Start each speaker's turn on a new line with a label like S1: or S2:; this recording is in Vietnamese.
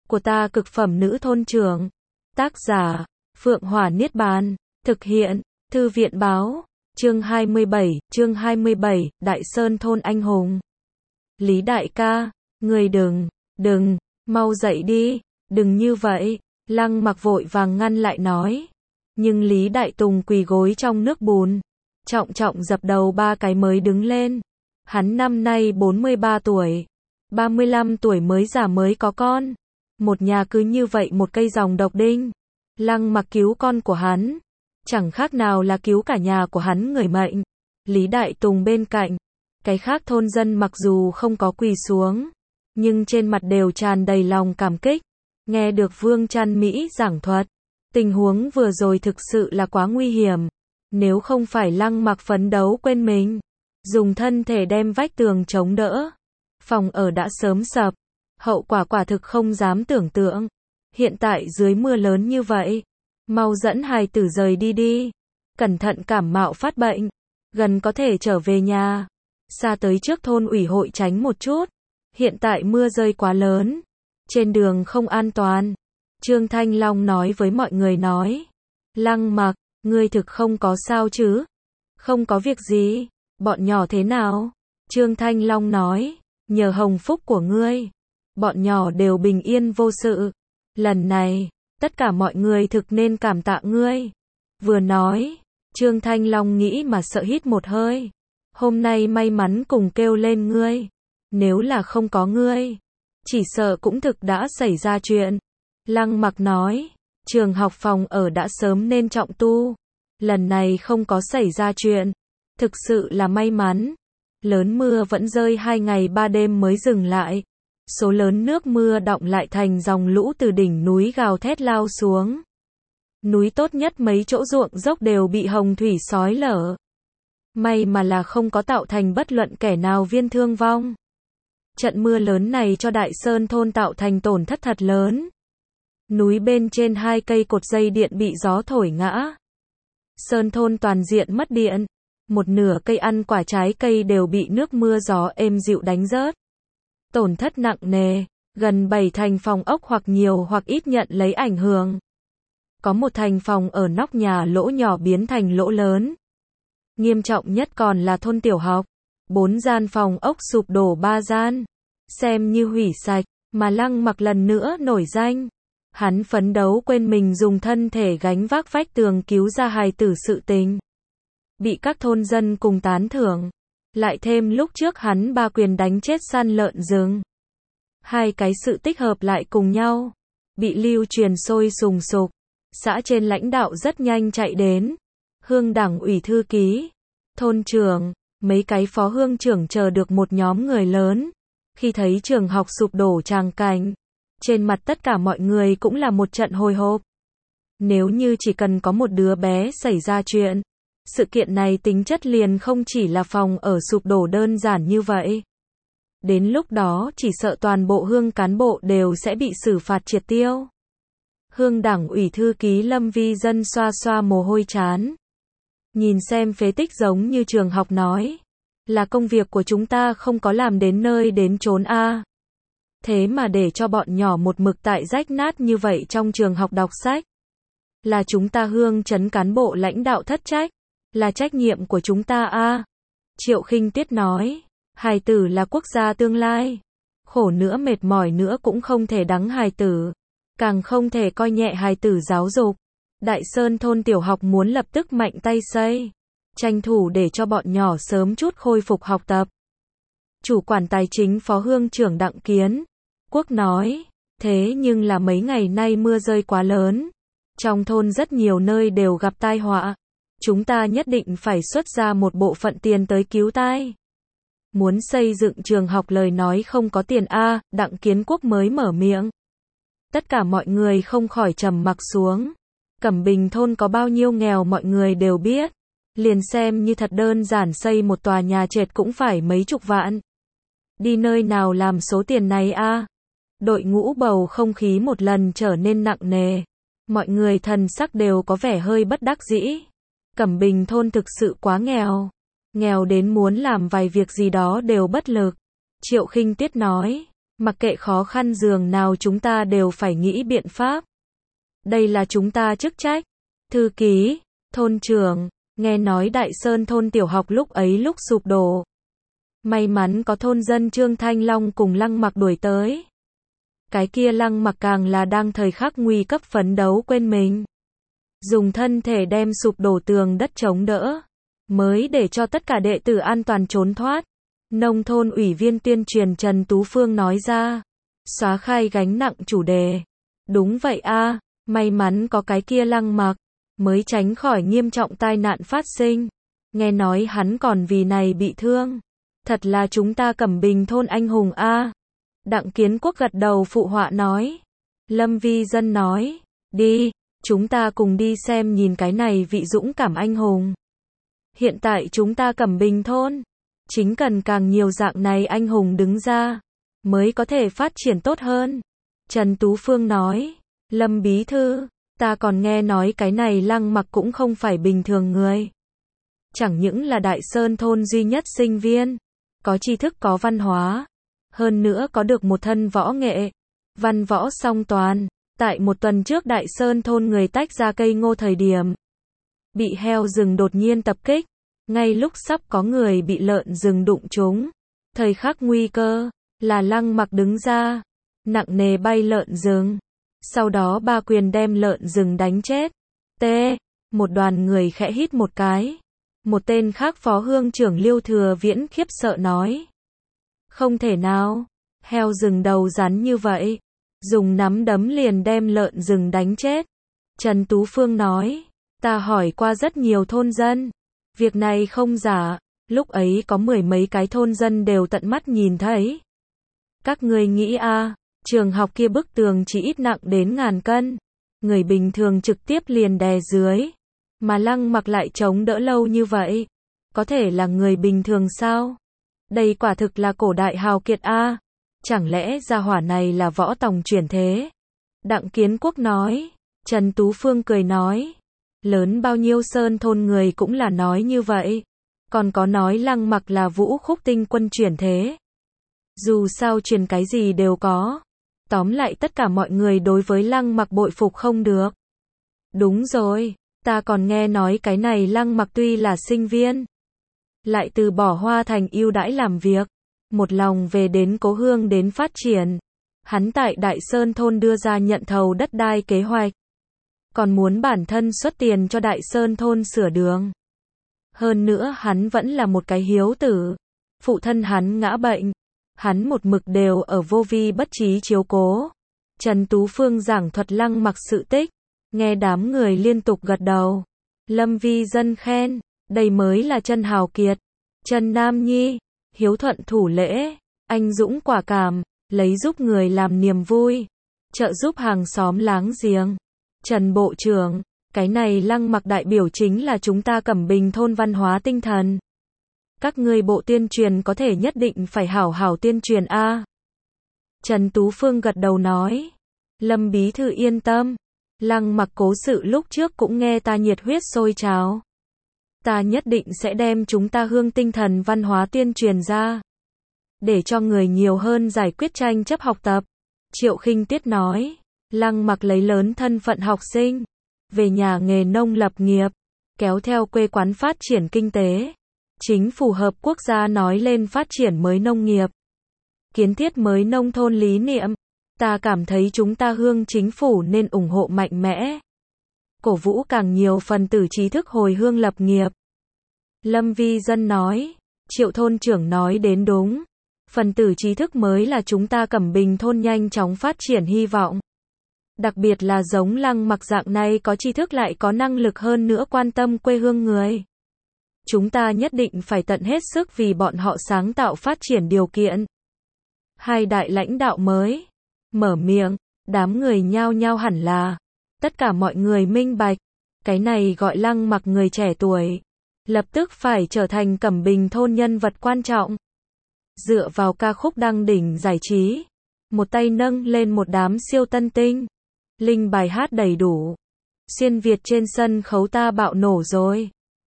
S1: của ta cực phẩm nữ thôn trưởng. Tác giả, Phượng Hỏa Niết Bàn. Thực hiện, Thư viện báo. Chương 27, Đại Sơn thôn anh hùng. Lý đại ca, người đừng, mau dậy đi, đừng như vậy. Lăng Mặc vội vàng ngăn lại nói. Nhưng Lý Đại Tùng quỳ gối trong nước bùn, trọng dập đầu 3 cái mới đứng lên. Hắn năm nay 43 tuổi, 35 tuổi mới già mới có con. Một nhà cứ như vậy một cây dòng độc đinh. Lăng Mặc cứu con của hắn, chẳng khác nào là cứu cả nhà của hắn người mệnh. Lý Đại Tùng bên cạnh, cái khác thôn dân mặc dù không có quỳ xuống, nhưng trên mặt đều tràn đầy lòng cảm kích. Nghe được Vương Trăn Mỹ giảng thuật, tình huống vừa rồi thực sự là quá nguy hiểm. Nếu không phải Lăng Mặc phấn đấu quên mình, dùng thân thể đem vách tường chống đỡ, phòng ở đã sớm sập. Hậu quả quả thực không dám tưởng tượng. Hiện tại dưới mưa lớn như vậy, mau dẫn hài tử rời đi, cẩn thận cảm mạo phát bệnh, gần có thể trở về nhà, xa tới trước thôn ủy hội tránh một chút. Hiện tại mưa rơi quá lớn, trên đường không an toàn. Trương Thanh Long nói với mọi người nói, Lăng Mặc, ngươi thực không có sao chứ? Không có việc gì, bọn nhỏ thế nào? Trương Thanh Long nói, nhờ hồng phúc của ngươi, bọn nhỏ đều bình yên vô sự. Lần này, tất cả mọi người thực nên cảm tạ ngươi. Vừa nói, Trương Thanh Long nghĩ mà sợ hít một hơi. Hôm nay may mắn cùng kêu lên ngươi. Nếu là không có ngươi, chỉ sợ cũng thực đã xảy ra chuyện. Lăng Mặc nói, trường học phòng ở đã sớm nên trọng tu. Lần này không có xảy ra chuyện, thực sự là may mắn. Lớn mưa vẫn rơi 2 ngày 3 đêm mới dừng lại. Số lớn nước mưa đọng lại thành dòng lũ từ đỉnh núi gào thét lao xuống. Núi tốt nhất mấy chỗ ruộng dốc đều bị hồng thủy xói lở. May mà là không có tạo thành bất luận kẻ nào viên thương vong. Trận mưa lớn này cho Đại Sơn thôn tạo thành tổn thất thật lớn. Núi bên trên 2 cây cột dây điện bị gió thổi ngã. Sơn thôn toàn diện mất điện. Một nửa cây ăn quả trái cây đều bị nước mưa gió êm dịu đánh rớt. Tổn thất nặng nề, gần 7 thành phòng ốc hoặc nhiều hoặc ít nhận lấy ảnh hưởng. Có một thành phòng ở nóc nhà lỗ nhỏ biến thành lỗ lớn. Nghiêm trọng nhất còn là thôn tiểu học, 4 gian phòng ốc sụp đổ 3 gian, xem như hủy sạch, mà Lăng Mặc lần nữa nổi danh. Hắn phấn đấu quên mình dùng thân thể gánh vác vách tường cứu ra hài tử sự tình. Bị các thôn dân cùng tán thưởng. Lại thêm lúc trước hắn 3 quyền đánh chết săn lợn rừng. 2 cái sự tích hợp lại cùng nhau, bị lưu truyền sôi sùng sục. Xã trên lãnh đạo rất nhanh chạy đến. Hương đảng ủy thư ký, thôn trưởng, mấy cái phó hương trưởng chờ được một nhóm người lớn. Khi thấy trường học sụp đổ tràng cảnh, trên mặt tất cả mọi người cũng là một trận hồi hộp. Nếu như chỉ cần có một đứa bé xảy ra chuyện, sự kiện này tính chất liền không chỉ là phòng ở sụp đổ đơn giản như vậy. Đến lúc đó chỉ sợ toàn bộ hương cán bộ đều sẽ bị xử phạt triệt tiêu. Hương đảng ủy thư ký Lâm Vi Dân xoa xoa mồ hôi trán. Nhìn xem phế tích giống như trường học nói. Là công việc của chúng ta không có làm đến nơi đến chốn a. Thế mà để cho bọn nhỏ một mực tại rách nát như vậy trong trường học đọc sách. Là chúng ta hương trấn cán bộ lãnh đạo thất trách. Là trách nhiệm của chúng ta a. Triệu Khinh Tiết nói. Hài tử là quốc gia tương lai. Khổ nữa mệt mỏi nữa cũng không thể đắng hài tử. Càng không thể coi nhẹ hài tử giáo dục. Đại Sơn thôn tiểu học muốn lập tức mạnh tay xây. Tranh thủ để cho bọn nhỏ sớm chút khôi phục học tập. Chủ quản tài chính phó hương trưởng Đặng Kiến Quốc nói. Thế nhưng là mấy ngày nay mưa rơi quá lớn. Trong thôn rất nhiều nơi đều gặp tai họa. Chúng ta nhất định phải xuất ra một bộ phận tiền tới cứu tai. Muốn xây dựng trường học lời nói không có tiền a. Đặng Kiến Quốc mới mở miệng. Tất cả mọi người không khỏi trầm mặc xuống. Cẩm Bình thôn có bao nhiêu nghèo mọi người đều biết. Liền xem như thật đơn giản xây một tòa nhà trệt cũng phải mấy chục vạn. Đi nơi nào làm số tiền này a? Đội ngũ bầu không khí một lần trở nên nặng nề. Mọi người thần sắc đều có vẻ hơi bất đắc dĩ. Cẩm Bình thôn thực sự quá nghèo. Nghèo đến muốn làm vài việc gì đó đều bất lực. Triệu Khinh Tiết nói. Mặc kệ khó khăn giường nào chúng ta đều phải nghĩ biện pháp. Đây là chúng ta chức trách. Thư ký, thôn trưởng, nghe nói Đại Sơn thôn tiểu học lúc ấy lúc sụp đổ. May mắn có thôn dân Trương Thanh Long cùng Lăng Mặc đuổi tới. Cái kia Lăng Mặc càng là đang thời khắc nguy cấp phấn đấu quên mình. Dùng thân thể đem sụp đổ tường đất chống đỡ. Mới để cho tất cả đệ tử an toàn trốn thoát. Nông thôn ủy viên tuyên truyền Trần Tú Phương nói ra. Xóa khai gánh nặng chủ đề. Đúng vậy a, may mắn có cái kia Lăng Mặc. Mới tránh khỏi nghiêm trọng tai nạn phát sinh. Nghe nói hắn còn vì này bị thương. Thật là chúng ta Cẩm Bình thôn anh hùng a. Đặng Kiến Quốc gật đầu phụ họa nói. Lâm Vi Dân nói. Đi, chúng ta cùng đi xem nhìn cái này vị dũng cảm anh hùng. Hiện tại chúng ta Cẩm Bình thôn. Chính cần càng nhiều dạng này anh hùng đứng ra. Mới có thể phát triển tốt hơn. Trần Tú Phương nói. Lâm Bí Thư. Ta còn nghe nói cái này Lăng Mặc cũng không phải bình thường người. Chẳng những là Đại Sơn thôn duy nhất sinh viên. Có tri thức có văn hóa. Hơn nữa có được một thân võ nghệ. Văn võ song toàn. Tại một tuần trước Đại Sơn thôn người tách ra cây ngô thời điểm. Bị heo rừng đột nhiên tập kích. Ngay lúc sắp có người bị lợn rừng đụng trúng. Thời khắc nguy cơ. Là Lăng Mặc đứng ra. Nặng nề bay lợn rừng. Sau đó ba quyền đem lợn rừng đánh chết. Một đoàn người khẽ hít một cái. Một tên khác phó hương trưởng Liêu Thừa Viễn khiếp sợ nói. Không thể nào. Heo rừng đầu rắn như vậy. Dùng nắm đấm liền đem lợn rừng đánh chết. Trần Tú Phương nói. Ta hỏi qua rất nhiều thôn dân. Việc này không giả. Lúc ấy có 10 mấy cái thôn dân đều tận mắt nhìn thấy. Các ngươi nghĩ a, trường học kia bức tường chỉ ít nặng đến ngàn cân. Người bình thường trực tiếp liền đè dưới. Mà Lăng Mặc lại chống đỡ lâu như vậy. Có thể là người bình thường sao? Đây quả thực là cổ đại hào kiệt a. Chẳng lẽ gia hỏa này là võ tòng chuyển thế? Đặng Kiến Quốc nói. Trần Tú Phương cười nói. Lớn bao nhiêu sơn thôn người cũng là nói như vậy. Còn có nói Lăng Mặc là Vũ Khúc Tinh Quân chuyển thế. Dù sao truyền cái gì đều có. Tóm lại tất cả mọi người đối với Lăng Mặc bội phục không được. Đúng rồi, ta còn nghe nói cái này Lăng Mặc tuy là sinh viên. Lại từ bỏ Hoa Thành ưu đãi làm việc. Một lòng về đến cố hương đến phát triển. Hắn tại Đại Sơn thôn đưa ra nhận thầu đất đai kế hoạch. Còn muốn bản thân xuất tiền cho Đại Sơn thôn sửa đường. Hơn nữa hắn vẫn là một cái hiếu tử. Phụ thân hắn ngã bệnh. Hắn một mực đều ở vô vi bất trí chiếu cố. Trần Tú Phương giảng thuật Lăng Mặc sự tích. Nghe đám người liên tục gật đầu. Lâm Vi Dân khen. Đây mới là chân hào kiệt. Trần Nam Nhi. Hiếu thuận thủ lễ. Anh dũng quả cảm. Lấy giúp người làm niềm vui. Trợ giúp hàng xóm láng giềng. Trần Bộ trưởng. Cái này Lăng Mặc đại biểu chính là chúng ta Cẩm Bình thôn văn hóa tinh thần. Các ngươi bộ tuyên truyền có thể nhất định phải hảo hảo tuyên truyền a. Trần Tú Phương gật đầu nói. Lâm Bí Thư yên tâm. Lăng Mặc cố sự lúc trước cũng nghe ta nhiệt huyết sôi trào. Ta nhất định sẽ đem chúng ta hương tinh thần văn hóa tuyên truyền ra. Để cho người nhiều hơn giải quyết tranh chấp học tập. Triệu Khinh Tiết nói. Lăng Mặc lấy lớn thân phận học sinh. Về nhà nghề nông lập nghiệp. Kéo theo quê quán phát triển kinh tế. Chính phủ hợp quốc gia nói lên phát triển mới nông nghiệp. Kiến thiết mới nông thôn lý niệm. Ta cảm thấy chúng ta hương chính phủ nên ủng hộ mạnh mẽ. Cổ vũ càng nhiều phần tử trí thức hồi hương lập nghiệp. Lâm Vi Dân nói. Triệu thôn trưởng nói đến đúng. Phần tử trí thức mới là chúng ta Cẩm Bình thôn nhanh chóng phát triển hy vọng. Đặc biệt là giống Lăng Mặc dạng này có tri thức lại có năng lực hơn nữa quan tâm quê hương người. Chúng ta nhất định phải tận hết sức vì bọn họ sáng tạo phát triển điều kiện. Hai đại lãnh đạo mới mở miệng, đám người nhao nhao hẳn là. Tất cả mọi người minh bạch. Cái này gọi Lăng Mặc người trẻ tuổi. Lập tức phải trở thành Cẩm Bình thôn nhân vật quan trọng. Dựa vào ca khúc đăng đỉnh giải trí. Một tay nâng lên một đám siêu tân tinh. Linh bài hát đầy đủ. Xuyên Việt trên sân khấu ta bạo nổ rồi.